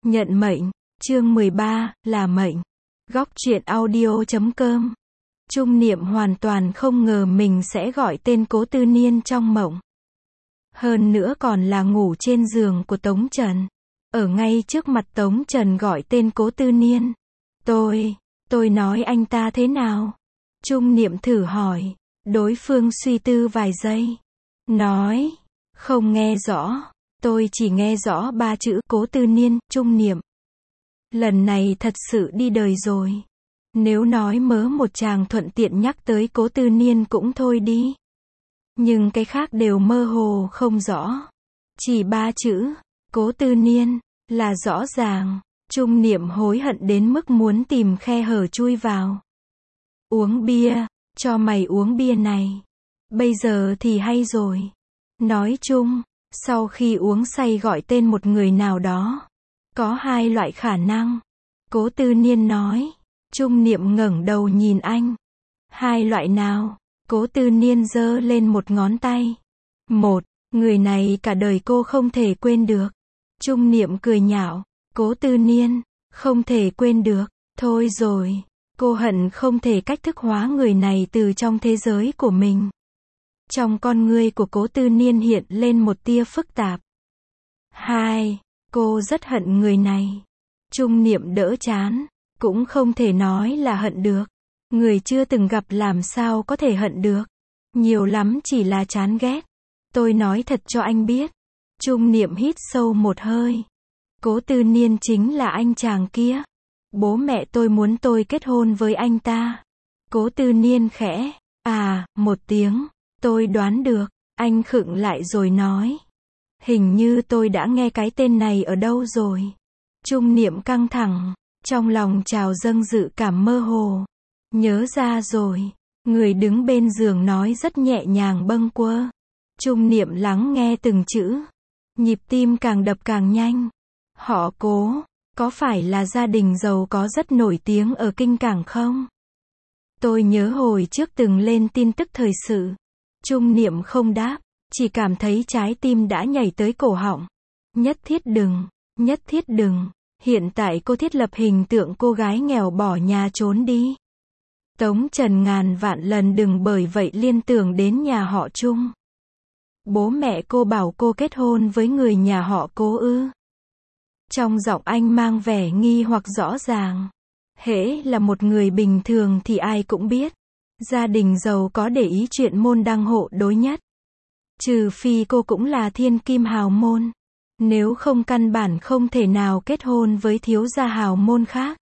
Nhận mệnh, chương 13, là mệnh. Góc truyện audio.com. Trung Niệm hoàn toàn không ngờ mình sẽ gọi tên Cố Tư Niên trong mộng. Hơn nữa còn là ngủ trên giường của Tống Trần. Ở ngay trước mặt Tống Trần gọi tên Cố Tư Niên. Tôi nói anh ta thế nào? Trung Niệm thử hỏi. Đối phương suy tư vài giây. Nói, không nghe rõ. Tôi chỉ nghe rõ 3 chữ Cố Tư Niên, Trung Niệm. Lần này thật sự đi đời rồi. Nếu nói mớ một chàng thuận tiện nhắc tới Cố Tư Niên cũng thôi đi. Nhưng cái khác đều mơ hồ không rõ. Chỉ 3 chữ, Cố Tư Niên, là rõ ràng. Trung Niệm hối hận đến mức muốn tìm khe hở chui vào. Uống bia, cho mày uống bia này. Bây giờ thì hay rồi. Nói chung, sau khi uống say gọi tên một người nào đó, có 2 loại khả năng. Cố Tư Niên nói. Trung Niệm ngẩng đầu nhìn anh. 2 loại nào? Cố Tư Niên giơ lên một ngón tay. 1. Người này cả đời cô không thể quên được. Trung Niệm cười nhạo. Cố Tư Niên, không thể quên được. Thôi rồi, cô hận không thể cách thức hóa người này từ trong thế giới của mình. Trong con ngươi của Cố Tư Niên hiện lên một tia phức tạp. 2. Cô rất hận người này. Trung Niệm đỡ chán. Cũng không thể nói là hận được. Người chưa từng gặp làm sao có thể hận được. Nhiều lắm chỉ là chán ghét. Tôi nói thật cho anh biết. Trung Niệm hít sâu một hơi. Cố Tư Niên chính là anh chàng kia. Bố mẹ tôi muốn tôi kết hôn với anh ta. Cố Tư Niên khẽ. Một tiếng. Tôi đoán được. Anh khựng lại rồi nói. Hình như tôi đã nghe cái tên này ở đâu rồi. Trung Niệm căng thẳng. Trong lòng trào dâng dự cảm mơ hồ. Nhớ ra rồi. Người đứng bên giường nói rất nhẹ nhàng bâng quơ. Trung Niệm lắng nghe từng chữ. Nhịp tim càng đập càng nhanh. Họ Cố, có phải là gia đình giàu có rất nổi tiếng ở Kinh Cảng không? Tôi nhớ hồi trước từng lên tin tức thời sự. Trung Niệm không đáp, chỉ cảm thấy trái tim đã nhảy tới cổ họng. Nhất thiết đừng. Hiện tại cô thiết lập hình tượng cô gái nghèo bỏ nhà trốn đi. Tống Trần ngàn vạn lần đừng bởi vậy liên tưởng đến nhà họ Trung. Bố mẹ cô bảo cô kết hôn với người nhà họ Cố ư? Trong giọng anh mang vẻ nghi hoặc rõ ràng. Hễ là một người bình thường thì ai cũng biết. Gia đình giàu có để ý chuyện môn đăng hộ đối nhất. Trừ phi cô cũng là thiên kim hào môn. Nếu không căn bản không thể nào kết hôn với thiếu gia hào môn khác.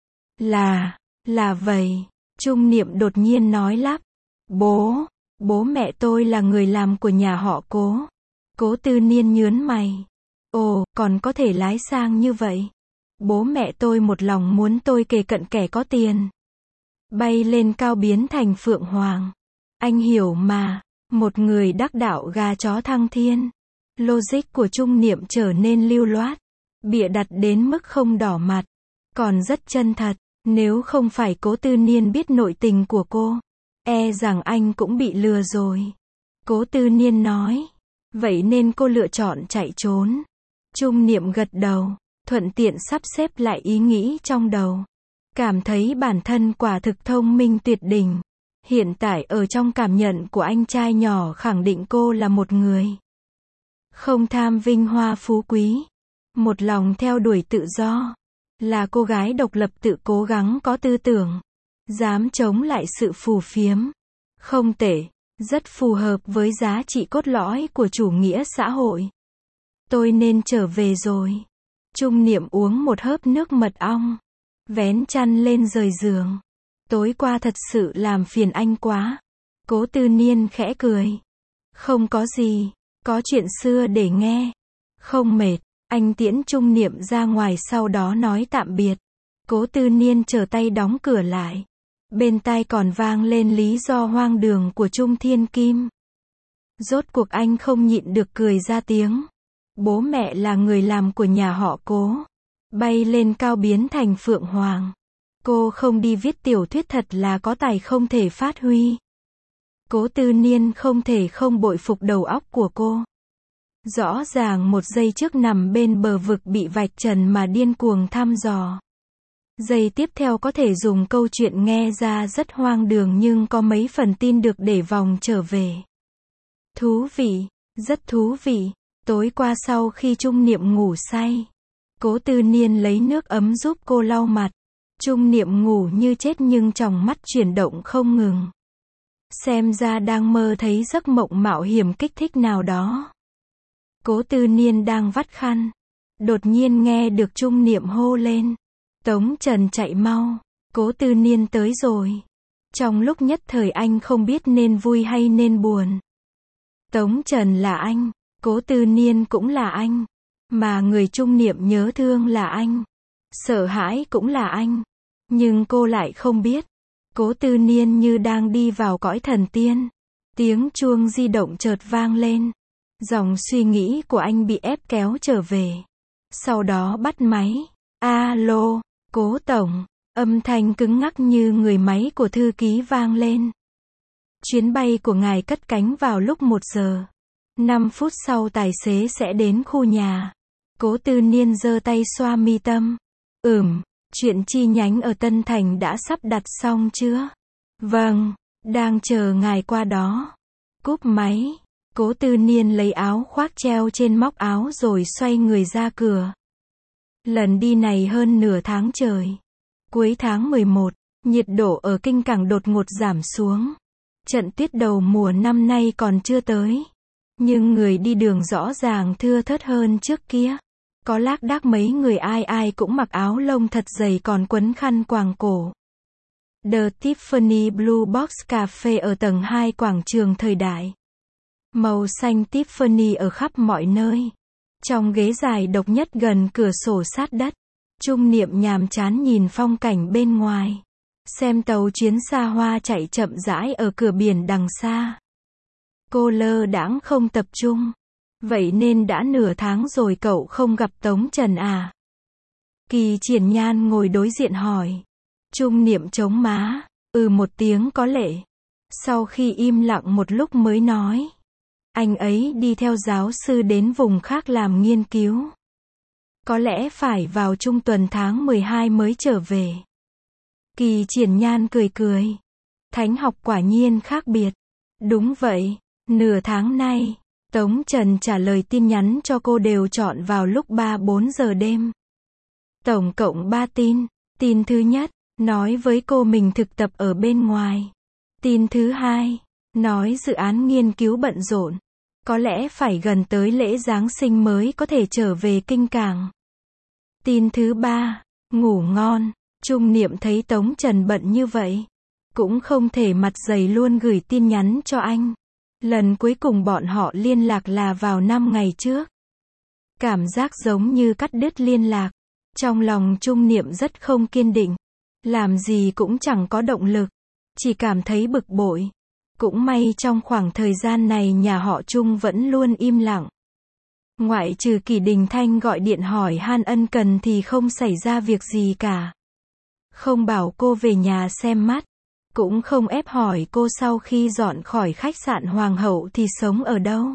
Là vậy. Trung Niệm đột nhiên nói lắp. Bố mẹ tôi là người làm của nhà họ Cố. Cố Tư Niên nhướng mày. Ồ, còn có thể lái sang như vậy. Bố mẹ tôi một lòng muốn tôi kề cận kẻ có tiền. Bay lên cao biến thành phượng hoàng. Anh hiểu mà. Một người đắc đạo gà chó thăng thiên. Logic của Trung Niệm trở nên lưu loát. Bịa đặt đến mức không đỏ mặt. Còn rất chân thật. Nếu không phải Cố Tư Niên biết nội tình của cô, e rằng anh cũng bị lừa rồi. Cố Tư Niên nói. Vậy nên cô lựa chọn chạy trốn. Trung Niệm gật đầu, thuận tiện sắp xếp lại ý nghĩ trong đầu. Cảm thấy bản thân quả thực thông minh tuyệt đỉnh. Hiện tại ở trong cảm nhận của anh trai nhỏ khẳng định cô là một người không tham vinh hoa phú quý. Một lòng theo đuổi tự do. Là cô gái độc lập tự cố gắng có tư tưởng. Dám chống lại sự phù phiếm. Không tệ. Rất phù hợp với giá trị cốt lõi của chủ nghĩa xã hội. Tôi nên trở về rồi. Trung Niệm uống một hớp nước mật ong. Vén chăn lên rời giường. Tối qua thật sự làm phiền anh quá. Cố Tư Niên khẽ cười. Không có gì. Có chuyện xưa để nghe. Không mệt. Anh tiễn Trung Niệm ra ngoài sau đó nói tạm biệt. Cố Tư Niên trở tay đóng cửa lại. Bên tai còn vang lên lý do hoang đường của Trung Thiên Kim. Rốt cuộc anh không nhịn được cười ra tiếng. Bố mẹ là người làm của nhà họ Cố. Bay lên cao biến thành phượng hoàng. Cô không đi viết tiểu thuyết thật là có tài không thể phát huy. Cố Tư Niên không thể không bội phục đầu óc của cô. Rõ ràng một giây trước nằm bên bờ vực bị vạch trần mà điên cuồng thăm dò. Giây tiếp theo có thể dùng câu chuyện nghe ra rất hoang đường nhưng có mấy phần tin được để vòng trở về. Thú vị, rất thú vị. Tối qua sau khi Trung Niệm ngủ say, Cố Tư Niên lấy nước ấm giúp cô lau mặt. Trung Niệm ngủ như chết nhưng tròng mắt chuyển động không ngừng. Xem ra đang mơ thấy giấc mộng mạo hiểm kích thích nào đó. Cố Tư Niên đang vắt khăn. Đột nhiên nghe được Trung Niệm hô lên. Tống Trần chạy mau. Cố Tư Niên tới rồi. Trong lúc nhất thời anh không biết nên vui hay nên buồn. Tống Trần là anh. Cố Tư Niên cũng là anh. Mà người Trung Niệm nhớ thương là anh. Sợ hãi cũng là anh. Nhưng cô lại không biết. Cố Tư Niên như đang đi vào cõi thần tiên. Tiếng chuông di động chợt vang lên. Dòng suy nghĩ của anh bị ép kéo trở về. Sau đó bắt máy. Alo, Cố Tổng. Âm thanh cứng ngắc như người máy của thư ký vang lên. Chuyến bay của ngài cất cánh vào lúc 1 giờ. 5 phút sau tài xế sẽ đến khu nhà. Cố Tư Niên giơ tay xoa mi tâm. Chuyện chi nhánh ở Tân Thành đã sắp đặt xong chưa? Vâng, đang chờ ngài qua đó. Cúp máy. Cố Tư Niên lấy áo khoác treo trên móc áo rồi xoay người ra cửa. Lần đi này hơn nửa tháng trời. Cuối tháng 11, nhiệt độ ở Kinh Cảng đột ngột giảm xuống. Trận tuyết đầu mùa năm nay còn chưa tới. Nhưng người đi đường rõ ràng thưa thớt hơn trước kia. Có lác đác mấy người ai cũng mặc áo lông thật dày còn quấn khăn quàng cổ. The Tiffany Blue Box Cafe ở tầng 2 quảng trường thời đại. Màu xanh Tiffany ở khắp mọi nơi. Trong ghế dài độc nhất gần cửa sổ sát đất. Trung Niệm nhàm chán nhìn phong cảnh bên ngoài. Xem tàu chuyến xa hoa chạy chậm rãi ở cửa biển đằng xa. Cô lơ đãng không tập trung. Vậy nên đã nửa tháng rồi cậu không gặp Tống Trần à? Kỳ Triển Nhan ngồi đối diện hỏi. Trung Niệm chống má. Một tiếng có lệ. Sau khi im lặng một lúc mới nói. Anh ấy đi theo giáo sư đến vùng khác làm nghiên cứu. Có lẽ phải vào trung tuần tháng 12 mới trở về. Kỳ Triển Nhan cười cười. Thánh học quả nhiên khác biệt. Đúng vậy, nửa tháng nay, Tống Trần trả lời tin nhắn cho cô đều chọn vào lúc 3-4 giờ đêm. Tổng cộng 3 tin. Tin thứ nhất, nói với cô mình thực tập ở bên ngoài. Tin thứ hai, nói dự án nghiên cứu bận rộn. Có lẽ phải gần tới lễ Giáng sinh mới có thể trở về Kinh Cảng. Tin thứ ba, ngủ ngon. Trung Niệm thấy Tống Trần bận như vậy. Cũng không thể mặt dày luôn gửi tin nhắn cho anh. Lần cuối cùng bọn họ liên lạc là vào 5 ngày trước. Cảm giác giống như cắt đứt liên lạc. Trong lòng Trung Niệm rất không kiên định. Làm gì cũng chẳng có động lực. Chỉ cảm thấy bực bội. Cũng may trong khoảng thời gian này nhà họ Trung vẫn luôn im lặng. Ngoại trừ Kỷ Đình Thanh gọi điện hỏi han ân cần thì không xảy ra việc gì cả. Không bảo cô về nhà xem mắt. Cũng không ép hỏi cô sau khi dọn khỏi khách sạn Hoàng hậu thì sống ở đâu.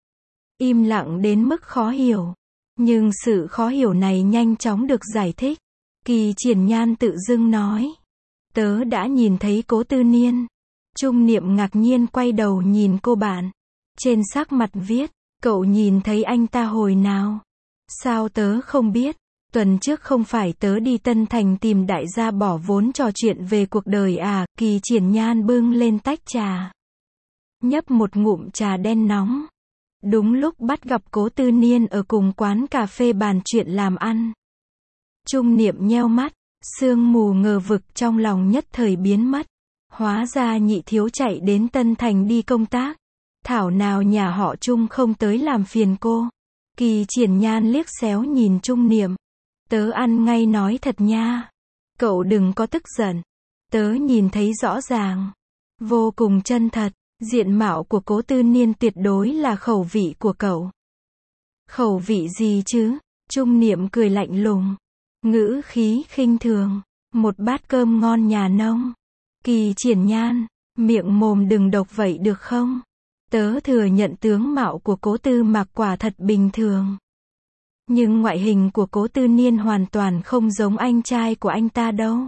Im lặng đến mức khó hiểu. Nhưng sự khó hiểu này nhanh chóng được giải thích. Kỳ Triển Nhan tự dưng nói. Tớ đã nhìn thấy Cố Tư Niên. Trung Niệm ngạc nhiên quay đầu nhìn cô bạn. Trên sắc mặt viết. Cậu nhìn thấy anh ta hồi nào? Sao tớ không biết? Tuần trước không phải tớ đi Tân Thành tìm đại gia bỏ vốn trò chuyện về cuộc đời à? Kỳ Triển Nhan bưng lên tách trà. Nhấp một ngụm trà đen nóng. Đúng lúc bắt gặp Cố Tư Niên ở cùng quán cà phê bàn chuyện làm ăn. Trung Niệm nheo mắt. Sương mù ngờ vực trong lòng nhất thời biến mất. Hóa ra nhị thiếu chạy đến Tân Thành đi công tác. Thảo nào nhà họ Trung không tới làm phiền cô. Kỳ Triển Nhan liếc xéo nhìn Trung Niệm. Tớ ăn ngay nói thật nha. Cậu đừng có tức giận. Tớ nhìn thấy rõ ràng. Vô cùng chân thật. Diện mạo của Cố Tư Niên tuyệt đối là khẩu vị của cậu. Khẩu vị gì chứ? Trung Niệm cười lạnh lùng. Ngữ khí khinh thường. Một bát cơm ngon nhà nông. Kỳ Triển Nhan. Miệng mồm đừng độc vậy được không? Tớ thừa nhận tướng mạo của Cố Tư Mạc quả thật bình thường. Nhưng ngoại hình của Cố Tư Niên hoàn toàn không giống anh trai của anh ta đâu.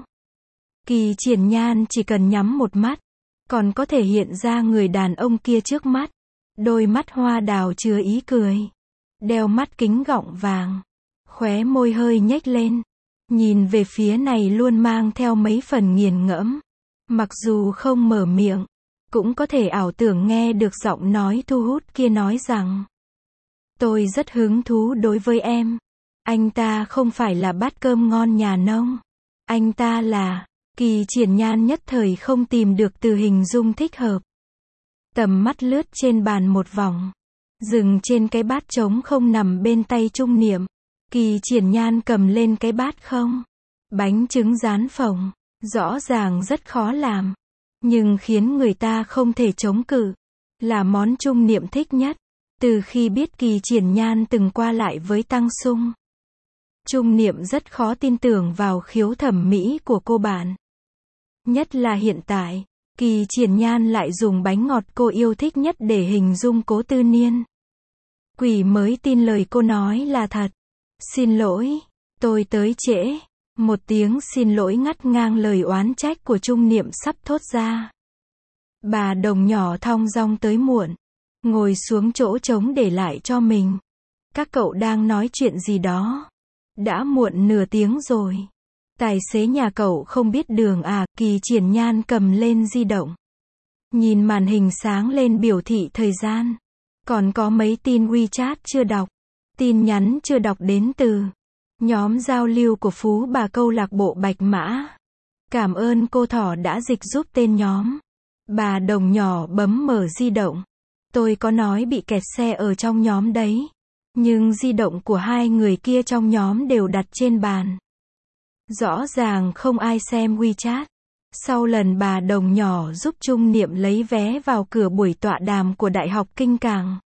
Kỳ Triển Nhan chỉ cần nhắm một mắt, còn có thể hiện ra người đàn ông kia trước mắt. Đôi mắt hoa đào chứa ý cười. Đeo mắt kính gọng vàng. Khóe môi hơi nhếch lên. Nhìn về phía này luôn mang theo mấy phần nghiền ngẫm. Mặc dù không mở miệng, cũng có thể ảo tưởng nghe được giọng nói thu hút kia nói rằng: tôi rất hứng thú đối với em. Anh ta không phải là bát cơm ngon nhà nông. Anh ta là... Kỳ Triển Nhan nhất thời không tìm được từ hình dung thích hợp. Tầm mắt lướt trên bàn một vòng. Dừng trên cái bát trống không nằm bên tay Trung Niệm. Kỳ Triển Nhan cầm lên cái bát không. Bánh trứng rán phồng. Rõ ràng rất khó làm. Nhưng khiến người ta không thể chống cự. Là món Trung Niệm thích nhất. Từ khi biết Kỳ Triển Nhan từng qua lại với Tăng Sung, Trung Niệm rất khó tin tưởng vào khiếu thẩm mỹ của cô bạn. Nhất là hiện tại, Kỳ Triển Nhan lại dùng bánh ngọt cô yêu thích nhất để hình dung Cố Tư Niên. Quỷ mới tin lời cô nói là thật. Xin lỗi, tôi tới trễ. Một tiếng xin lỗi ngắt ngang lời oán trách của Trung Niệm sắp thốt ra. Bà Đồng nhỏ thong dong tới muộn, ngồi xuống chỗ trống để lại cho mình. Các cậu đang nói chuyện gì đó? Đã muộn nửa tiếng rồi. Tài xế nhà cậu không biết đường à? Kỳ Triển Nhan cầm lên di động. Nhìn màn hình sáng lên biểu thị thời gian. Còn có mấy tin WeChat chưa đọc. Tin nhắn chưa đọc đến từ nhóm giao lưu của Phú Bà câu lạc bộ Bạch Mã. Cảm ơn cô Thỏ đã dịch giúp tên nhóm. Bà Đồng nhỏ bấm mở di động. Tôi có nói bị kẹt xe ở trong nhóm đấy. Nhưng di động của hai người kia trong nhóm đều đặt trên bàn. Rõ ràng không ai xem WeChat. Sau lần bà Đồng nhỏ giúp Trung Niệm lấy vé vào cửa buổi tọa đàm của Đại học Kinh Cảng,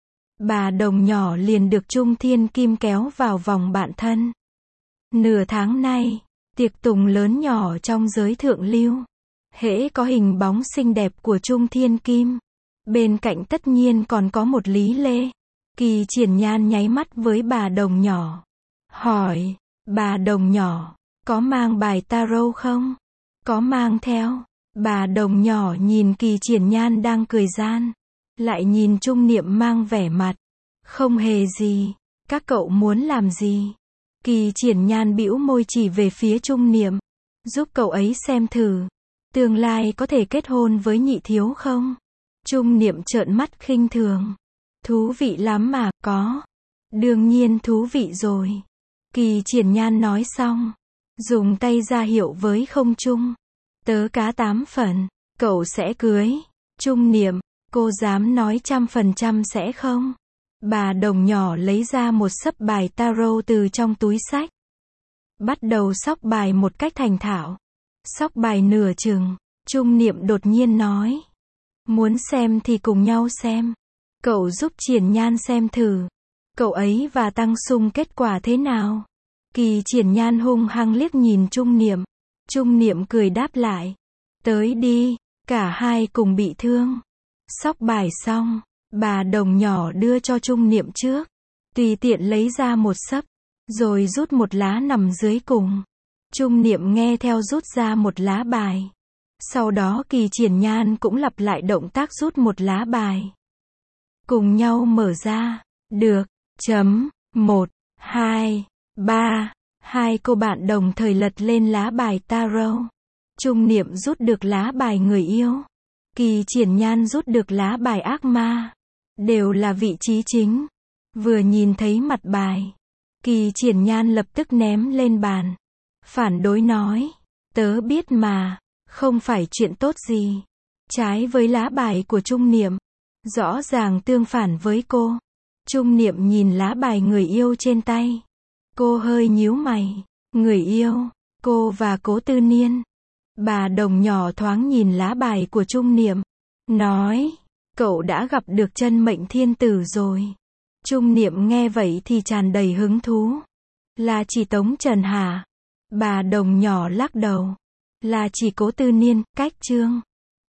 bà Đồng nhỏ liền được Trung Thiên Kim kéo vào vòng bạn thân. Nửa tháng nay, tiệc tùng lớn nhỏ trong giới thượng lưu. Hễ có hình bóng xinh đẹp của Trung Thiên Kim, bên cạnh tất nhiên còn có một Lý Lê. Kỳ Triển Nhan nháy mắt với bà Đồng nhỏ. Hỏi, bà Đồng nhỏ, có mang bài tarot không? Có mang theo. Bà Đồng nhỏ nhìn Kỳ Triển Nhan đang cười gian. Lại nhìn Trung Niệm mang vẻ mặt. Không hề gì. Các cậu muốn làm gì? Kỳ Triển Nhan bĩu môi chỉ về phía Trung Niệm. Giúp cậu ấy xem thử. Tương lai có thể kết hôn với nhị thiếu không? Trung Niệm trợn mắt khinh thường. Thú vị lắm mà, có. Đương nhiên thú vị rồi. Kỳ Triển Nhan nói xong, dùng tay ra hiệu với không trung. Tớ cá 8 phần, cậu sẽ cưới. Trung Niệm, cô dám nói 100% sẽ không? Bà Đồng nhỏ lấy ra một xấp bài tarot từ trong túi xách. Bắt đầu xóc bài một cách thành thạo. Xóc bài nửa chừng, Trung Niệm đột nhiên nói. Muốn xem thì cùng nhau xem. Cậu giúp Triển Nhan xem thử. Cậu ấy và Tăng Sung kết quả thế nào? Kỳ Triển Nhan hung hăng liếc nhìn Trung Niệm. Trung Niệm cười đáp lại. Tới đi, cả hai cùng bị thương. Xóc bài xong, bà Đồng nhỏ đưa cho Trung Niệm trước. Tùy tiện lấy ra một xấp, rồi rút một lá nằm dưới cùng. Trung Niệm nghe theo rút ra một lá bài. Sau đó Kỳ Triển Nhan cũng lặp lại động tác rút một lá bài. Cùng nhau mở ra. Được. 1, 2, 3. Hai cô bạn đồng thời lật lên lá bài tarot. Trung Niệm rút được lá bài người yêu. Kỳ Triển Nhan rút được lá bài ác ma. Đều là vị trí chính. Vừa nhìn thấy mặt bài, Kỳ Triển Nhan lập tức ném lên bàn. Phản đối nói. Tớ biết mà. Không phải chuyện tốt gì. Trái với lá bài của Trung Niệm. Rõ ràng tương phản với cô. Trung Niệm nhìn lá bài người yêu trên tay. Cô hơi nhíu mày. Người yêu, cô và Cố Tư Niên. Bà Đồng nhỏ thoáng nhìn lá bài của Trung Niệm. Nói, cậu đã gặp được chân mệnh thiên tử rồi. Trung Niệm nghe vậy thì tràn đầy hứng thú. Là chỉ Tống Trần hả? Bà Đồng nhỏ lắc đầu. Là chỉ Cố Tư Niên, cách chương.